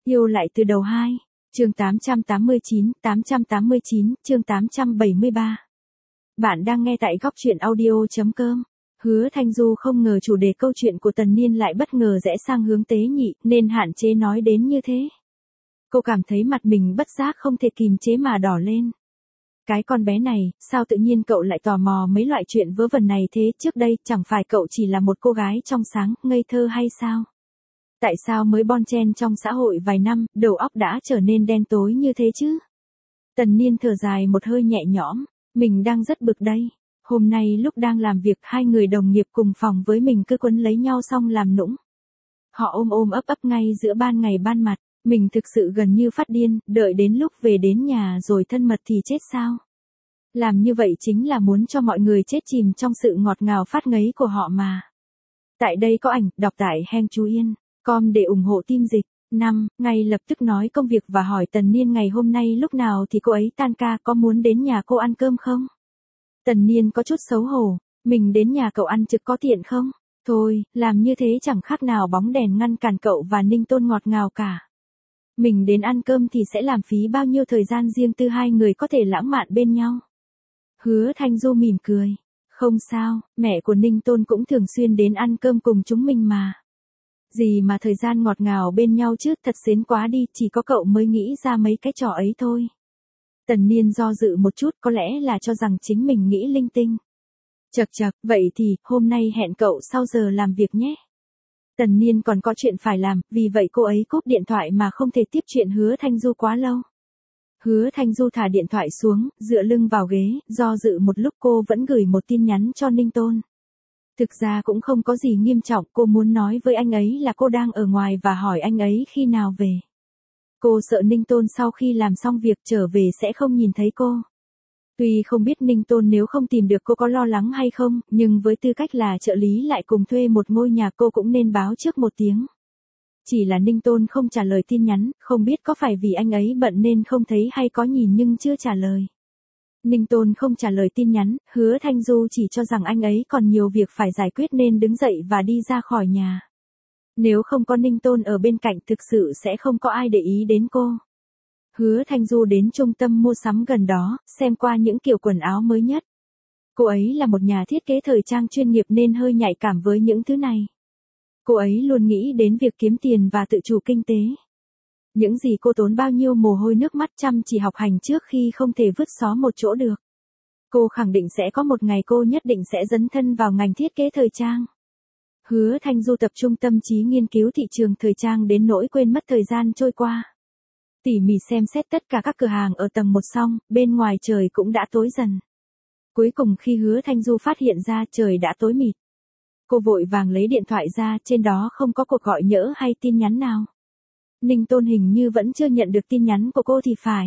Yêu lại từ đầu 2. Chương 889, chương 873. Bạn đang nghe tại góc truyện audio.com. Hứa Thanh Du không ngờ chủ đề câu chuyện của Tần Niên lại bất ngờ rẽ sang hướng tế nhị, nên hạn chế nói đến như thế. Cô cảm thấy mặt mình bất giác không thể kìm chế mà đỏ lên. Cái con bé này, sao tự nhiên cậu lại tò mò mấy loại chuyện vớ vẩn này thế? Trước đây chẳng phải cậu chỉ là một cô gái trong sáng, ngây thơ hay sao? Tại sao mới bon chen trong xã hội vài năm, đầu óc đã trở nên đen tối như thế chứ? Tần Niên thở dài một hơi nhẹ nhõm, mình đang rất bực đây. Hôm nay lúc đang làm việc, hai người đồng nghiệp cùng phòng với mình cứ quấn lấy nhau xong làm nũng. Họ ôm ôm ấp ấp ngay giữa ban ngày ban mặt, mình thực sự gần như phát điên, đợi đến lúc về đến nhà rồi thân mật thì chết sao? Làm như vậy chính là muốn cho mọi người chết chìm trong sự ngọt ngào phát ngấy của họ mà. Tại đây có ảnh, đọc tại Heng Chú Yên. Com để ủng hộ team dịch. 5. Ngay lập tức nói công việc và hỏi Tần Niên ngày hôm nay lúc nào thì cô ấy tan ca, có muốn đến nhà cô ăn cơm không? Tần Niên có chút xấu hổ, mình đến nhà cậu ăn trực có tiện không? Thôi, làm như thế chẳng khác nào bóng đèn ngăn cản cậu và Ninh Tôn ngọt ngào cả. Mình đến ăn cơm thì sẽ làm phí bao nhiêu thời gian riêng tư hai người có thể lãng mạn bên nhau. Hứa Thanh Du mỉm cười. Không sao, mẹ của Ninh Tôn cũng thường xuyên đến ăn cơm cùng chúng mình mà. Gì mà thời gian ngọt ngào bên nhau chứ, thật xến quá đi, chỉ có cậu mới nghĩ ra mấy cái trò ấy thôi. Tần Niên do dự một chút, có lẽ là cho rằng chính mình nghĩ linh tinh. Chậc chậc, vậy thì, hôm nay hẹn cậu sau giờ làm việc nhé. Tần Niên còn có chuyện phải làm, vì vậy cô ấy cúp điện thoại mà không thể tiếp chuyện Hứa Thanh Du quá lâu. Hứa Thanh Du thả điện thoại xuống, dựa lưng vào ghế, do dự một lúc cô vẫn gửi một tin nhắn cho Ninh Tôn. Thực ra cũng không có gì nghiêm trọng, cô muốn nói với anh ấy là cô đang ở ngoài và hỏi anh ấy khi nào về. Cô sợ Ninh Tôn sau khi làm xong việc trở về sẽ không nhìn thấy cô. Tuy không biết Ninh Tôn nếu không tìm được cô có lo lắng hay không, nhưng với tư cách là trợ lý lại cùng thuê một ngôi nhà cô cũng nên báo trước một tiếng. Chỉ là Ninh Tôn không trả lời tin nhắn, không biết có phải vì anh ấy bận nên không thấy hay có nhìn nhưng chưa trả lời. Ninh Tôn không trả lời tin nhắn, Hứa Thanh Du chỉ cho rằng anh ấy còn nhiều việc phải giải quyết nên đứng dậy và đi ra khỏi nhà. Nếu không có Ninh Tôn ở bên cạnh thực sự sẽ không có ai để ý đến cô. Hứa Thanh Du đến trung tâm mua sắm gần đó, xem qua những kiểu quần áo mới nhất. Cô ấy là một nhà thiết kế thời trang chuyên nghiệp nên hơi nhạy cảm với những thứ này. Cô ấy luôn nghĩ đến việc kiếm tiền và tự chủ kinh tế. Những gì cô tốn bao nhiêu mồ hôi nước mắt chăm chỉ học hành trước khi không thể vứt xó một chỗ được. Cô khẳng định sẽ có một ngày cô nhất định sẽ dấn thân vào ngành thiết kế thời trang. Hứa Thanh Du tập trung tâm trí nghiên cứu thị trường thời trang đến nỗi quên mất thời gian trôi qua. Tỉ mỉ xem xét tất cả các cửa hàng ở tầng 1 xong, bên ngoài trời cũng đã tối dần. Cuối cùng khi Hứa Thanh Du phát hiện ra trời đã tối mịt. Cô vội vàng lấy điện thoại ra, trên đó không có cuộc gọi nhỡ hay tin nhắn nào. Ninh Tôn hình như vẫn chưa nhận được tin nhắn của cô thì phải.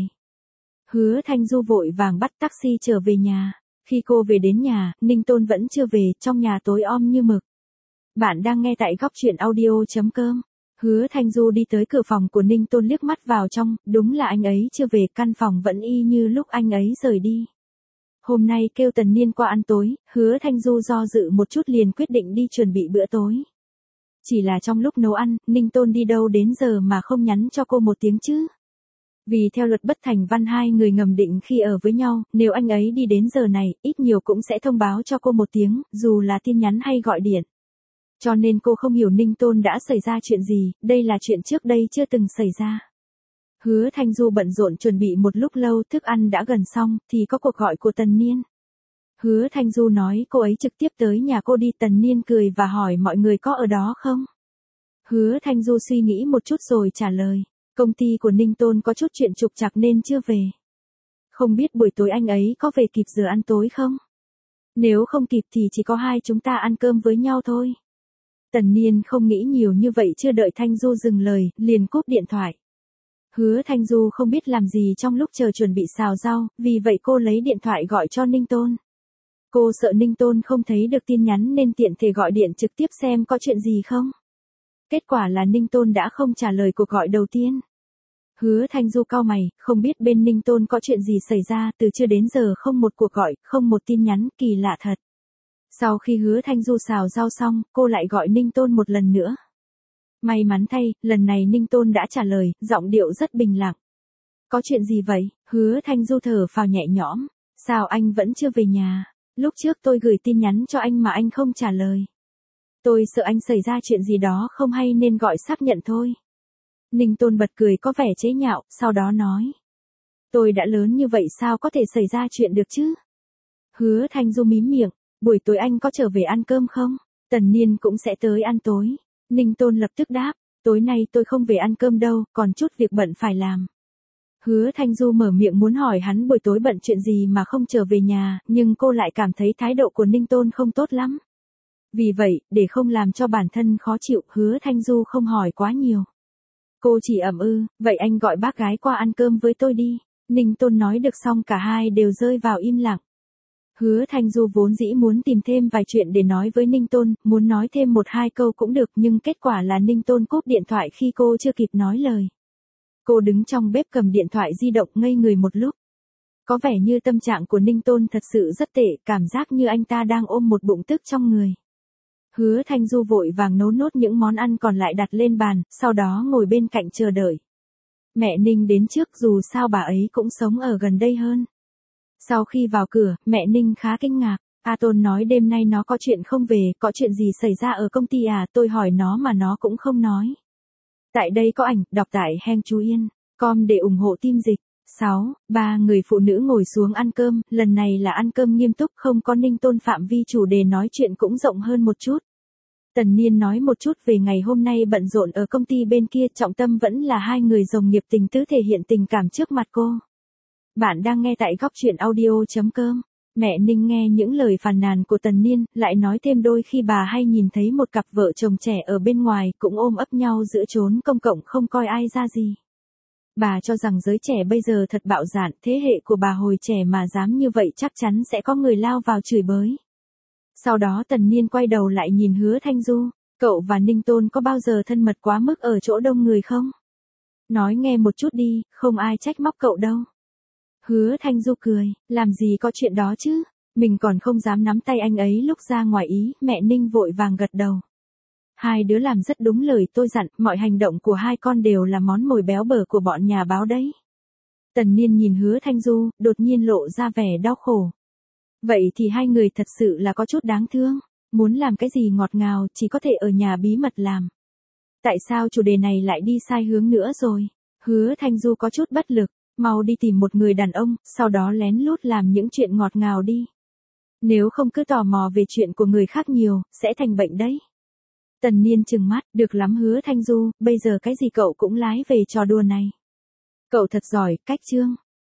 Hứa Thanh Du vội vàng bắt taxi trở về nhà. Khi cô về đến nhà, Ninh Tôn vẫn chưa về, trong nhà tối om như mực. Bạn đang nghe tại góc truyện audio.com. Hứa Thanh Du đi tới cửa phòng của Ninh Tôn liếc mắt vào trong, đúng là anh ấy chưa về, căn phòng vẫn y như lúc anh ấy rời đi. Hôm nay kêu Tần Niên qua ăn tối, Hứa Thanh Du do dự một chút liền quyết định đi chuẩn bị bữa tối. Chỉ là trong lúc nấu ăn, Ninh Tôn đi đâu đến giờ mà không nhắn cho cô một tiếng chứ? Vì theo luật bất thành văn hai người ngầm định khi ở với nhau, nếu anh ấy đi đến giờ này, ít nhiều cũng sẽ thông báo cho cô một tiếng, dù là tin nhắn hay gọi điện. Cho nên cô không hiểu Ninh Tôn đã xảy ra chuyện gì, đây là chuyện trước đây chưa từng xảy ra. Hứa Thanh Du bận rộn chuẩn bị một lúc lâu, thức ăn đã gần xong, thì có cuộc gọi của Tần Niên. Hứa Thanh Du nói cô ấy trực tiếp tới nhà cô đi, Tần Niên cười và hỏi mọi người có ở đó không? Hứa Thanh Du suy nghĩ một chút rồi trả lời, công ty của Ninh Tôn có chút chuyện trục trặc nên chưa về. Không biết buổi tối anh ấy có về kịp giờ ăn tối không? Nếu không kịp thì chỉ có hai chúng ta ăn cơm với nhau thôi. Tần Niên không nghĩ nhiều như vậy, chưa đợi Thanh Du dừng lời, liền cúp điện thoại. Hứa Thanh Du không biết làm gì trong lúc chờ chuẩn bị xào rau, vì vậy cô lấy điện thoại gọi cho Ninh Tôn. Cô sợ Ninh Tôn không thấy được tin nhắn nên tiện thể gọi điện trực tiếp xem có chuyện gì không. Kết quả là Ninh Tôn đã không trả lời cuộc gọi đầu tiên. Hứa Thanh Du cau mày, không biết bên Ninh Tôn có chuyện gì xảy ra, từ trưa đến giờ không một cuộc gọi, không một tin nhắn, kỳ lạ thật. Sau khi Hứa Thanh Du xào rau xong, cô lại gọi Ninh Tôn một lần nữa. May mắn thay, lần này Ninh Tôn đã trả lời, giọng điệu rất bình lặng. Có chuyện gì vậy? Hứa Thanh Du thở phào nhẹ nhõm. Sao anh vẫn chưa về nhà? Lúc trước tôi gửi tin nhắn cho anh mà anh không trả lời. Tôi sợ anh xảy ra chuyện gì đó không hay nên gọi xác nhận thôi. Ninh Tôn bật cười có vẻ chế nhạo, sau đó nói. Tôi đã lớn như vậy sao có thể xảy ra chuyện được chứ? Hứa Thanh Du mím miệng, buổi tối anh có trở về ăn cơm không? Tần Niên cũng sẽ tới ăn tối. Ninh Tôn lập tức đáp, tối nay tôi không về ăn cơm đâu, còn chút việc bận phải làm. Hứa Thanh Du mở miệng muốn hỏi hắn buổi tối bận chuyện gì mà không trở về nhà, nhưng cô lại cảm thấy thái độ của Ninh Tôn không tốt lắm. Vì vậy, để không làm cho bản thân khó chịu, Hứa Thanh Du không hỏi quá nhiều. Cô chỉ ậm vậy anh gọi bác gái qua ăn cơm với tôi đi. Ninh Tôn nói được xong cả hai đều rơi vào im lặng. Hứa Thanh Du vốn dĩ muốn tìm thêm vài chuyện để nói với Ninh Tôn, muốn nói thêm một hai câu cũng được nhưng kết quả là Ninh Tôn cúp điện thoại khi cô chưa kịp nói lời. Cô đứng trong bếp cầm điện thoại di động ngây người một lúc. Có vẻ như tâm trạng của Ninh Tôn thật sự rất tệ, cảm giác như anh ta đang ôm một bụng tức trong người. Hứa Thanh Du vội vàng nấu nốt những món ăn còn lại đặt lên bàn, sau đó ngồi bên cạnh chờ đợi. Mẹ Ninh đến trước dù sao bà ấy cũng sống ở gần đây hơn. Sau khi vào cửa, mẹ Ninh khá kinh ngạc. A Tôn nói đêm nay nó có chuyện không về, có chuyện gì xảy ra ở công ty à, tôi hỏi nó mà nó cũng không nói. Tại đây có ảnh, đọc tại Heng Chú Yên, com để ủng hộ team dịch. 6. Ba người phụ nữ ngồi xuống ăn cơm, lần này là ăn cơm nghiêm túc không có Ninh Tôn phạm vi chủ đề nói chuyện cũng rộng hơn một chút. Tần Niên nói một chút về ngày hôm nay bận rộn ở công ty bên kia, trọng tâm vẫn là hai người đồng nghiệp tình tứ thể hiện tình cảm trước mặt cô. Bạn đang nghe tại góc truyện audio.com. Mẹ Ninh nghe những lời phàn nàn của Tần Niên, lại nói thêm đôi khi bà hay nhìn thấy một cặp vợ chồng trẻ ở bên ngoài cũng ôm ấp nhau giữa chốn công cộng không coi ai ra gì. Bà cho rằng giới trẻ bây giờ thật bạo dạn, thế hệ của bà hồi trẻ mà dám như vậy chắc chắn sẽ có người lao vào chửi bới. Sau đó Tần Niên quay đầu lại nhìn Hứa Thanh Du, cậu và Ninh Tôn có bao giờ thân mật quá mức ở chỗ đông người không? Nói nghe một chút đi, không ai trách móc cậu đâu. Hứa Thanh Du cười, làm gì có chuyện đó chứ, mình còn không dám nắm tay anh ấy lúc ra ngoài ý, mẹ Ninh vội vàng gật đầu. Hai đứa làm rất đúng lời tôi dặn, mọi hành động của hai con đều là món mồi béo bở của bọn nhà báo đấy. Tần Niên nhìn Hứa Thanh Du, đột nhiên lộ ra vẻ đau khổ. Vậy thì hai người thật sự là có chút đáng thương, muốn làm cái gì ngọt ngào chỉ có thể ở nhà bí mật làm. Tại sao chủ đề này lại đi sai hướng nữa rồi? Hứa Thanh Du có chút bất lực, mau đi tìm một người đàn ông, sau đó lén lút làm những chuyện ngọt ngào đi. Nếu không cứ tò mò về chuyện của người khác nhiều, sẽ thành bệnh đấy. Tần Niên trừng mắt, được lắm Hứa Thanh Du, bây giờ cái gì cậu cũng lái về trò đùa này. Cậu thật giỏi, cách chương.